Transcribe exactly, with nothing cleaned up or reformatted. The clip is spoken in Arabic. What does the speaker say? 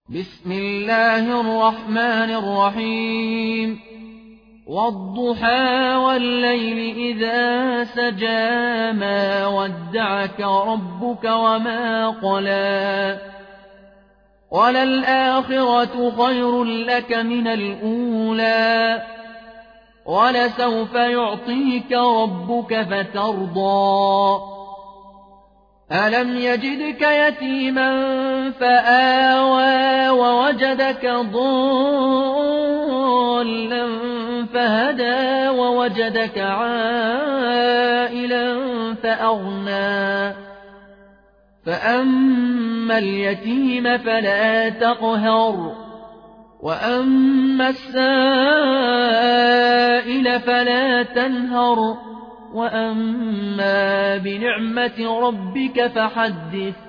بسم الله الرحمن الرحيم والضحى والليل إذا سجى ما ودعك ربك وما قلى وللآخرة خير لك من الأولى ولسوف يعطيك ربك فترضى ألم يجدك يتيما فآوى ووجدك ضالا فهدى ووجدك عائلا فأغنى فأما اليتيم فلا تقهر وأما السائل فلا تنهر وأما بنعمة ربك فحدث